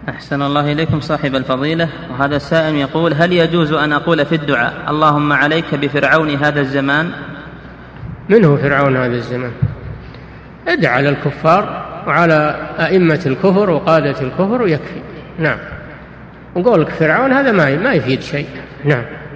أحسن الله إليكم صاحب الفضيلة. وهذا السائل يقول: هل يجوز أن أقول في الدعاء اللهم عليك بفرعون هذا الزمان؟ من هو فرعون هذا الزمان؟ ادع على الكفار وعلى أئمة الكفر وقادة الكفر ويكفي. نعم. وقولك فرعون هذا ما يفيد شيء. نعم.